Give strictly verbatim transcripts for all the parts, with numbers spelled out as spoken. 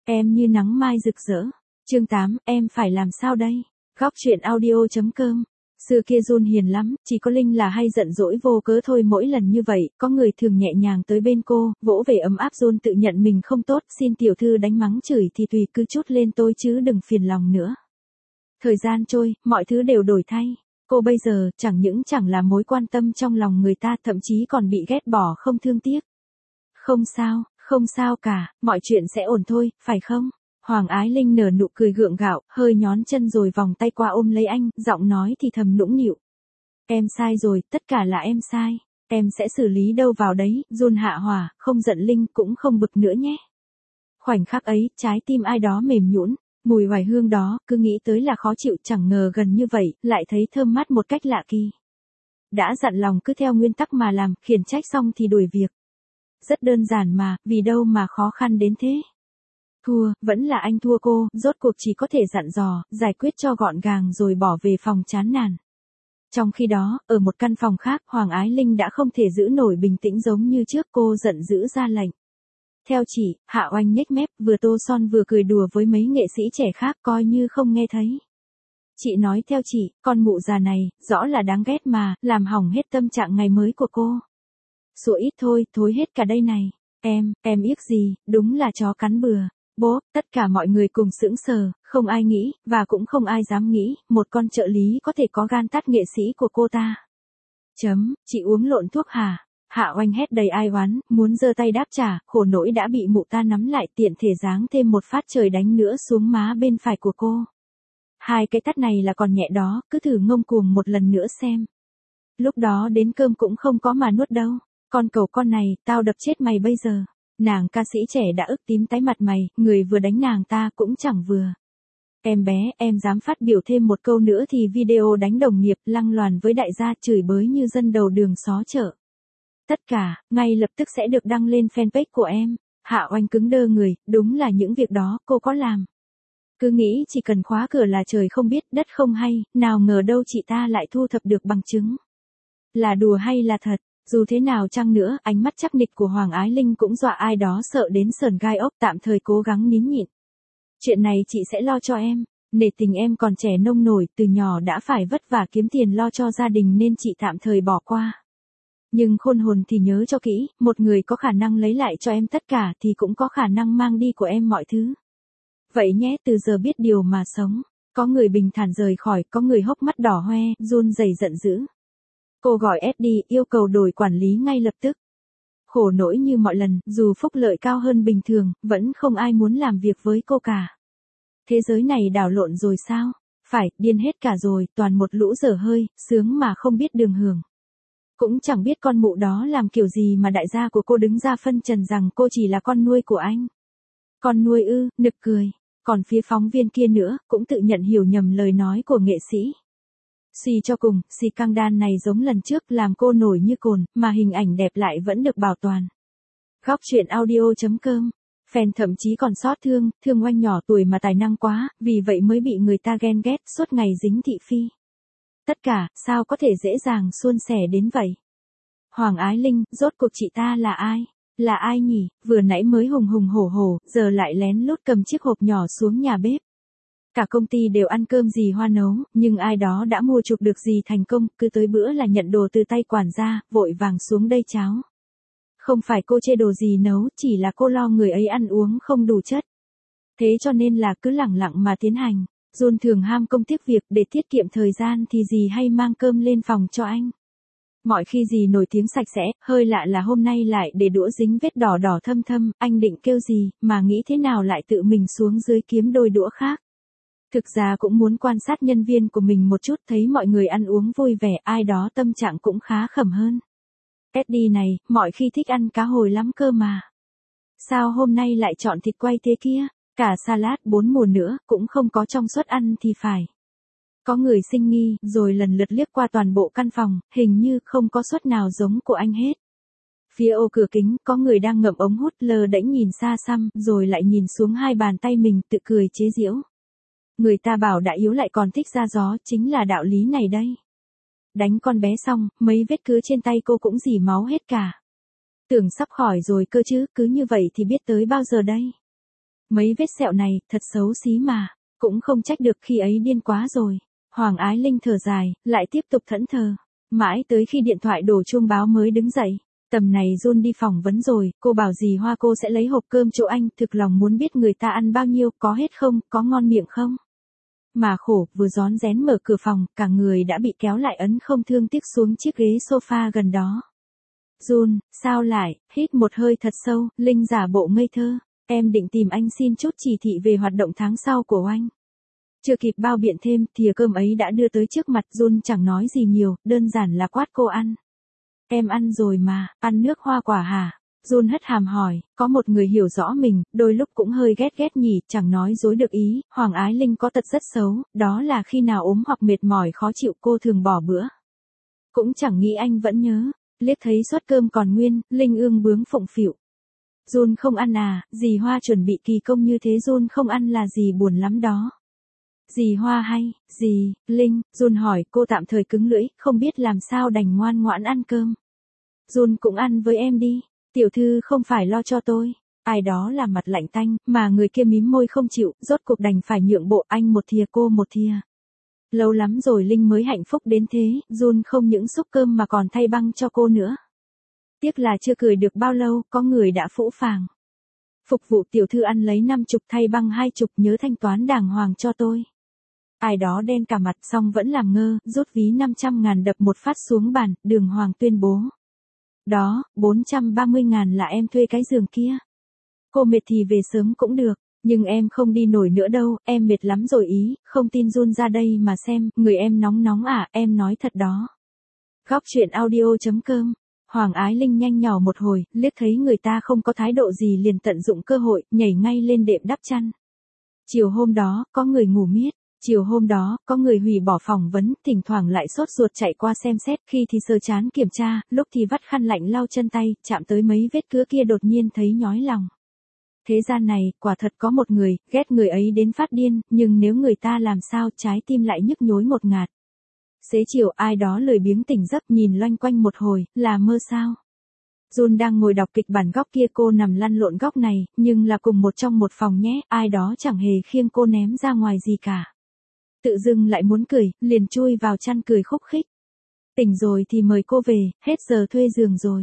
Em như nắng mai rực rỡ. Chương tám, em phải làm sao đây? Góc truyện audio.com. Xưa kia Jun hiền lắm, chỉ có Linh là hay giận dỗi vô cớ thôi. Mỗi lần như vậy, có người thường nhẹ nhàng tới bên cô, vỗ về ấm áp. Jun tự nhận mình không tốt, xin tiểu thư đánh mắng chửi thì tùy, cứ chút lên tôi chứ đừng phiền lòng nữa. Thời gian trôi, mọi thứ đều đổi thay. Cô bây giờ, chẳng những chẳng là mối quan tâm trong lòng người ta, thậm chí còn bị ghét bỏ không thương tiếc. Không sao, không sao cả, mọi chuyện sẽ ổn thôi, phải không? Hoàng Ái Linh nở nụ cười gượng gạo, hơi nhón chân rồi vòng tay qua ôm lấy anh, giọng nói thì thầm nũng nịu. Em sai rồi, tất cả là em sai. Em sẽ xử lý đâu vào đấy. Jun hạ hỏa, không giận Linh cũng không bực nữa nhé. Khoảnh khắc ấy, trái tim ai đó mềm nhũn, mùi hoài hương đó, cứ nghĩ tới là khó chịu, chẳng ngờ gần như vậy, lại thấy thơm mát một cách lạ kỳ. Đã dặn lòng cứ theo nguyên tắc mà làm, khiển trách xong thì đuổi việc. Rất đơn giản mà, vì đâu mà khó khăn đến thế. Thua, vẫn là anh thua cô, rốt cuộc chỉ có thể dặn dò, giải quyết cho gọn gàng rồi bỏ về phòng chán nản. Trong khi đó, ở một căn phòng khác, Hoàng Ái Linh đã không thể giữ nổi bình tĩnh giống như trước, cô giận dữ ra lệnh. Theo chị, Hạ Oanh nhếch mép, vừa tô son vừa cười đùa với mấy nghệ sĩ trẻ khác, coi như không nghe thấy. Chị nói theo chị, con mụ già này, rõ là đáng ghét mà, làm hỏng hết tâm trạng ngày mới của cô. Sủa ít thôi, thối hết cả đây này. Em, em yếc gì, đúng là chó cắn bừa. Bố, tất cả mọi người cùng sững sờ, không ai nghĩ, và cũng không ai dám nghĩ, một con trợ lý có thể có gan tát nghệ sĩ của cô ta. Chấm, chị uống lộn thuốc hả? Hạ Oanh hét đầy ai oán, muốn giơ tay đáp trả, khổ nỗi đã bị mụ ta nắm lại, tiện thể giáng thêm một phát trời đánh nữa xuống má bên phải của cô. Hai cái tát này là còn nhẹ đó, cứ thử ngông cuồng một lần nữa xem. Lúc đó đến cơm cũng không có mà nuốt đâu. Con cẩu con này, tao đập chết mày bây giờ. Nàng ca sĩ trẻ đã ức tím tái mặt mày, người vừa đánh nàng ta cũng chẳng vừa. Em bé, em dám phát biểu thêm một câu nữa thì video đánh đồng nghiệp, lăng loàn với đại gia, chửi bới như dân đầu đường xó chợ. Tất cả, ngay lập tức sẽ được đăng lên fanpage của em. Hạ Oanh cứng đơ người, đúng là những việc đó, cô có làm. Cứ nghĩ chỉ cần khóa cửa là trời không biết, đất không hay, nào ngờ đâu chị ta lại thu thập được bằng chứng. Là đùa hay là thật? Dù thế nào chăng nữa, ánh mắt chắc nịch của Hoàng Ái Linh cũng dọa ai đó sợ đến sởn gai ốc, tạm thời cố gắng nín nhịn. Chuyện này chị sẽ lo cho em, nể tình em còn trẻ nông nổi, từ nhỏ đã phải vất vả kiếm tiền lo cho gia đình nên chị tạm thời bỏ qua. Nhưng khôn hồn thì nhớ cho kỹ, một người có khả năng lấy lại cho em tất cả thì cũng có khả năng mang đi của em mọi thứ. Vậy nhé, từ giờ biết điều mà sống. Có người bình thản rời khỏi, có người hốc mắt đỏ hoe, run rẩy giận dữ. Cô gọi ét đê, yêu cầu đổi quản lý ngay lập tức. Khổ nỗi như mọi lần, dù phúc lợi cao hơn bình thường, vẫn không ai muốn làm việc với cô cả. Thế giới này đảo lộn rồi sao? Phải, điên hết cả rồi, toàn một lũ dở hơi, sướng mà không biết đường hưởng. Cũng chẳng biết con mụ đó làm kiểu gì mà đại gia của cô đứng ra phân trần rằng cô chỉ là con nuôi của anh. Con nuôi ư, nực cười. Còn phía phóng viên kia nữa, cũng tự nhận hiểu nhầm lời nói của nghệ sĩ. Suy cho cùng, xì căng đan này giống lần trước làm cô nổi như cồn, mà hình ảnh đẹp lại vẫn được bảo toàn. Góc truyện audio.com. Fan thậm chí còn xót thương, thương Oanh nhỏ tuổi mà tài năng quá, vì vậy mới bị người ta ghen ghét, suốt ngày dính thị phi. Tất cả, sao có thể dễ dàng suôn sẻ đến vậy? Hoàng Ái Linh, rốt cuộc chị ta là ai? Là ai nhỉ? Vừa nãy mới hùng hùng hổ hổ, giờ lại lén lút cầm chiếc hộp nhỏ xuống nhà bếp. Cả công ty đều ăn cơm gì hoa nấu, nhưng ai đó đã mua chụp được gì thành công, cứ tới bữa là nhận đồ từ tay quản gia, vội vàng xuống đây cháo. Không phải cô chê đồ gì nấu, chỉ là cô lo người ấy ăn uống không đủ chất. Thế cho nên là cứ lẳng lặng mà tiến hành. Jun thường ham công tiếc việc, để tiết kiệm thời gian thì gì hay mang cơm lên phòng cho anh. Mọi khi gì nổi tiếng sạch sẽ, hơi lạ là hôm nay lại để đũa dính vết đỏ đỏ thâm thâm, anh định kêu gì, mà nghĩ thế nào lại tự mình xuống dưới kiếm đôi đũa khác. Thực ra cũng muốn quan sát nhân viên của mình một chút, thấy mọi người ăn uống vui vẻ, ai đó tâm trạng cũng khá khẩm hơn. ét đê này, mọi khi thích ăn cá hồi lắm cơ mà. Sao hôm nay lại chọn thịt quay thế kia, cả salad bốn mùa nữa, cũng không có trong suất ăn thì phải. Có người sinh nghi, rồi lần lượt liếc qua toàn bộ căn phòng, hình như không có suất nào giống của anh hết. Phía ô cửa kính, có người đang ngậm ống hút lơ đễnh nhìn xa xăm, rồi lại nhìn xuống hai bàn tay mình, tự cười chế giễu. Người ta bảo đã yếu lại còn thích ra gió, chính là đạo lý này đây. Đánh con bé xong, mấy vết cứa trên tay cô cũng rỉ máu hết cả. Tưởng sắp khỏi rồi cơ chứ, cứ như vậy thì biết tới bao giờ đây. Mấy vết sẹo này, thật xấu xí mà, cũng không trách được khi ấy điên quá rồi. Hoàng Ái Linh thở dài, lại tiếp tục thẫn thờ. Mãi tới khi điện thoại đổ chuông báo mới đứng dậy. Tầm này Jun đi phỏng vấn rồi, cô bảo dì Hoa cô sẽ lấy hộp cơm chỗ anh, thực lòng muốn biết người ta ăn bao nhiêu, có hết không, có ngon miệng không. Mà khổ, vừa rón rén mở cửa phòng, cả người đã bị kéo lại ấn không thương tiếc xuống chiếc ghế sofa gần đó. Jun, sao lại, hít một hơi thật sâu, Linh giả bộ ngây thơ, em định tìm anh xin chút chỉ thị về hoạt động tháng sau của anh. Chưa kịp bao biện thêm, thìa cơm ấy đã đưa tới trước mặt Jun chẳng nói gì nhiều, đơn giản là quát cô ăn. Em ăn rồi mà, ăn nước hoa quả hả? Jun hất hàm hỏi, có một người hiểu rõ mình, đôi lúc cũng hơi ghét ghét nhỉ, chẳng nói dối được ý, Hoàng Ái Linh có tật rất xấu, đó là khi nào ốm hoặc mệt mỏi khó chịu cô thường bỏ bữa. Cũng chẳng nghĩ anh vẫn nhớ, liếc thấy suất cơm còn nguyên, Linh ương bướng phụng phịu. Jun không ăn à, dì Hoa chuẩn bị kỳ công như thế Jun không ăn là dì buồn lắm đó. Dì Hoa hay, dì, Linh, Jun hỏi, cô tạm thời cứng lưỡi, không biết làm sao đành ngoan ngoãn ăn cơm. Jun cũng ăn với em đi, tiểu thư không phải lo cho tôi. Ai đó làm mặt lạnh tanh, mà người kia mím môi không chịu, rốt cuộc đành phải nhượng bộ, anh một thìa cô một thìa. Lâu lắm rồi Linh mới hạnh phúc đến thế, Jun không những xúc cơm mà còn thay băng cho cô nữa. Tiếc là chưa cười được bao lâu, có người đã phũ phàng. Phục vụ tiểu thư ăn lấy năm chục thay băng hai chục nhớ thanh toán đàng hoàng cho tôi. Ai đó đen cả mặt xong vẫn làm ngơ, rút ví năm trăm ngàn đập một phát xuống bàn, Đường Hoàng tuyên bố. Đó, bốn trăm ba mươi ngàn là em thuê cái giường kia. Cô mệt thì về sớm cũng được, nhưng em không đi nổi nữa đâu, em mệt lắm rồi ý, không tin Jun ra đây mà xem, người em nóng nóng à, em nói thật đó. Góc chuyện audio chấm com. Hoàng Ái Linh nhanh nhỏ một hồi, liếc thấy người ta không có thái độ gì liền tận dụng cơ hội, nhảy ngay lên đệm đắp chăn. Chiều hôm đó, có người ngủ miết. Chiều hôm đó, có người hủy bỏ phỏng vấn, thỉnh thoảng lại sốt ruột chạy qua xem xét, khi thì sờ chán kiểm tra, lúc thì vắt khăn lạnh lau chân tay, chạm tới mấy vết cứa kia đột nhiên thấy nhói lòng. Thế gian này, quả thật có một người, ghét người ấy đến phát điên, nhưng nếu người ta làm sao trái tim lại nhức nhối một ngạt. Xế chiều ai đó lười biếng tỉnh giấc nhìn loanh quanh một hồi, là mơ sao. Jun đang ngồi đọc kịch bản góc kia cô nằm lăn lộn góc này, nhưng là cùng một trong một phòng nhé, ai đó chẳng hề khiêng cô ném ra ngoài gì cả. Tự dưng lại muốn cười, liền chui vào chăn cười khúc khích. Tỉnh rồi thì mời cô về, hết giờ thuê giường rồi.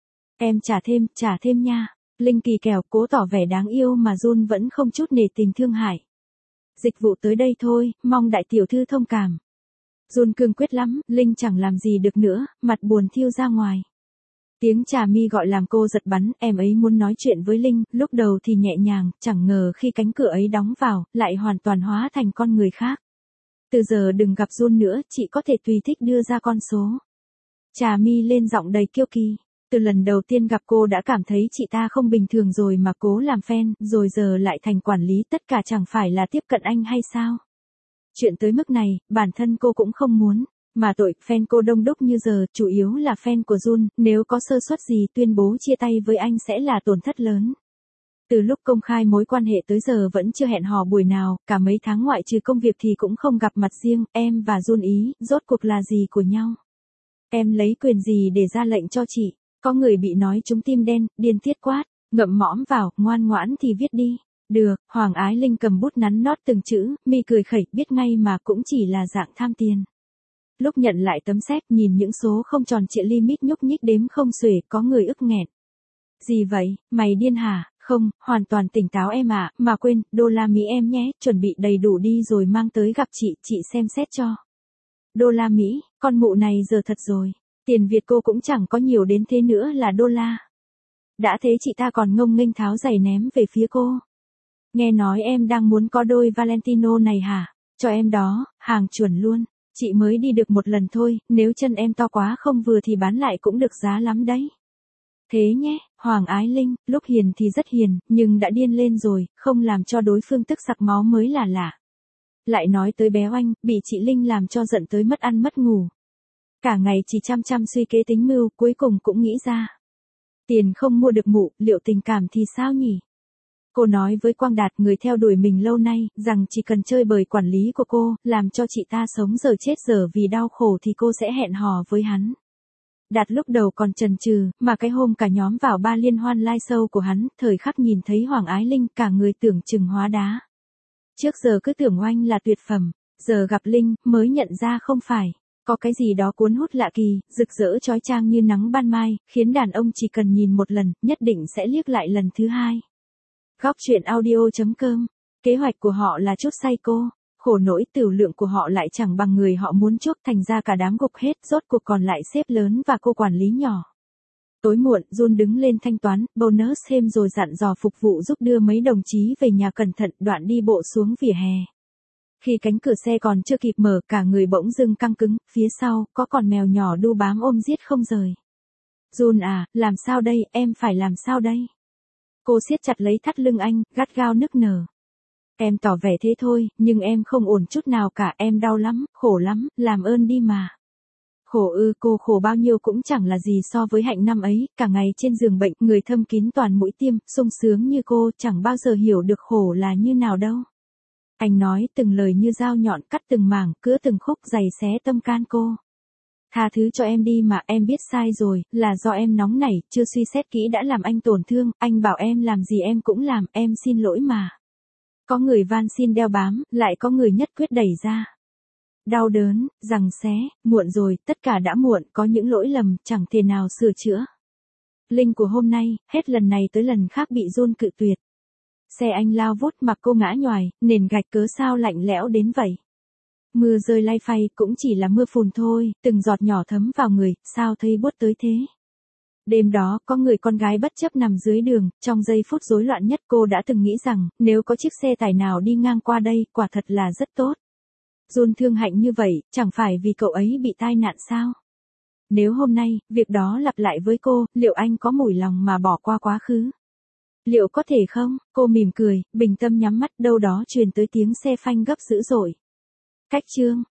Em trả thêm, trả thêm nha. Linh kỳ kèo cố tỏ vẻ đáng yêu mà Jun vẫn không chút nể tình thương hại. Dịch vụ tới đây thôi, mong đại tiểu thư thông cảm. Jun cương quyết lắm, Linh chẳng làm gì được nữa, mặt buồn thiêu ra ngoài. Tiếng Trà Mi gọi làm cô giật bắn, em ấy muốn nói chuyện với Linh, lúc đầu thì nhẹ nhàng, chẳng ngờ khi cánh cửa ấy đóng vào, lại hoàn toàn hóa thành con người khác. Từ giờ đừng gặp Jun nữa, chị có thể tùy thích đưa ra con số. Trà Mi lên giọng đầy kiêu kỳ. Từ lần đầu tiên gặp cô đã cảm thấy chị ta không bình thường rồi mà cố làm fan, rồi giờ lại thành quản lý, tất cả chẳng phải là tiếp cận anh hay sao? Chuyện tới mức này, bản thân cô cũng không muốn. Mà tội, fan cô đông đúc như giờ, chủ yếu là fan của Jun, nếu có sơ suất gì tuyên bố chia tay với anh sẽ là tổn thất lớn. Từ lúc công khai mối quan hệ tới giờ vẫn chưa hẹn hò buổi nào, cả mấy tháng ngoại trừ công việc thì cũng không gặp mặt riêng, em và Jun ý, rốt cuộc là gì của nhau? Em lấy quyền gì để ra lệnh cho chị? Có người bị nói trúng tim đen, điên tiết quát, ngậm mõm vào, ngoan ngoãn thì viết đi. Được, Hoàng Ái Linh cầm bút nắn nót từng chữ, mi cười khẩy, biết ngay mà cũng chỉ là dạng tham tiền. Lúc nhận lại tấm séc nhìn những số không tròn trịa limit nhúc nhích đếm không xuể, có người ức nghẹn. Gì vậy, mày điên hả? Không, hoàn toàn tỉnh táo em ạ, à, mà quên, đô la Mỹ em nhé, chuẩn bị đầy đủ đi rồi mang tới gặp chị, chị xem xét cho. Đô la Mỹ, con mụ này giờ thật rồi, tiền Việt cô cũng chẳng có nhiều đến thế nữa là đô la. Đã thế chị ta còn ngông nghênh tháo giày ném về phía cô. Nghe nói em đang muốn có đôi Valentino này hả? Cho em đó, hàng chuẩn luôn. Chị mới đi được một lần thôi, nếu chân em to quá không vừa thì bán lại cũng được giá lắm đấy. Thế nhé, Hoàng Ái Linh, lúc hiền thì rất hiền, nhưng đã điên lên rồi, không làm cho đối phương tức sặc máu mới là lạ. Lại nói tới bé Oanh, bị chị Linh làm cho giận tới mất ăn mất ngủ. Cả ngày chỉ chăm chăm suy kế tính mưu, cuối cùng cũng nghĩ ra. Tiền không mua được mụ, liệu tình cảm thì sao nhỉ? Cô nói với Quang Đạt, người theo đuổi mình lâu nay, rằng chỉ cần chơi bời quản lý của cô, làm cho chị ta sống giờ chết giờ vì đau khổ thì cô sẽ hẹn hò với hắn. Đạt lúc đầu còn chần chừ, mà cái hôm cả nhóm vào ba liên hoan live show của hắn, thời khắc nhìn thấy Hoàng Ái Linh cả người tưởng chừng hóa đá. Trước giờ cứ tưởng oanh là tuyệt phẩm, giờ gặp Linh, mới nhận ra không phải. Có cái gì đó cuốn hút lạ kỳ, rực rỡ chói chang như nắng ban mai, khiến đàn ông chỉ cần nhìn một lần, nhất định sẽ liếc lại lần thứ hai. Góc truyện audio chấm com. Kế hoạch của họ là chốt say cô. Khổ nỗi tửu lượng của họ lại chẳng bằng người họ muốn chốt, thành ra cả đám gục hết, rốt cuộc còn lại sếp lớn và cô quản lý nhỏ. Tối muộn, Jun đứng lên thanh toán, bonus thêm rồi dặn dò phục vụ giúp đưa mấy đồng chí về nhà cẩn thận, đoạn đi bộ xuống vỉa hè. Khi cánh cửa xe còn chưa kịp mở, cả người bỗng dưng căng cứng, phía sau, có con mèo nhỏ đu bám ôm giết không rời. Jun à, làm sao đây, em phải làm sao đây? Cô siết chặt lấy thắt lưng anh, gắt gao nức nở. Em tỏ vẻ thế thôi, nhưng em không ổn chút nào cả, em đau lắm, khổ lắm, làm ơn đi mà. Khổ ư, cô khổ bao nhiêu cũng chẳng là gì so với Hạnh năm ấy, cả ngày trên giường bệnh, người thâm kín toàn mũi tiêm, sung sướng như cô, chẳng bao giờ hiểu được khổ là như nào đâu. Anh nói từng lời như dao nhọn, cắt từng mảng, cứa từng khúc, giày xé tâm can cô. Tha thứ cho em đi mà, em biết sai rồi, là do em nóng nảy, chưa suy xét kỹ đã làm anh tổn thương, anh bảo em làm gì em cũng làm, em xin lỗi mà. Có người van xin đeo bám, lại có người nhất quyết đẩy ra. Đau đớn, giằng xé, muộn rồi, tất cả đã muộn, có những lỗi lầm, chẳng thể nào sửa chữa. Linh của hôm nay, hết lần này tới lần khác bị Jun cự tuyệt. Xe anh lao vút mặc cô ngã nhoài, nền gạch cớ sao lạnh lẽo đến vậy. Mưa rơi lay phay, cũng chỉ là mưa phùn thôi, từng giọt nhỏ thấm vào người, sao thấy buốt tới thế. Đêm đó, có người con gái bất chấp nằm dưới đường, trong giây phút rối loạn nhất cô đã từng nghĩ rằng, nếu có chiếc xe tải nào đi ngang qua đây, quả thật là rất tốt. Jun thương Hạnh như vậy, chẳng phải vì cậu ấy bị tai nạn sao? Nếu hôm nay, việc đó lặp lại với cô, liệu anh có mủi lòng mà bỏ qua quá khứ? Liệu có thể không? Cô mỉm cười, bình tâm nhắm mắt, đâu đó truyền tới tiếng xe phanh gấp dữ dội. Cách chương.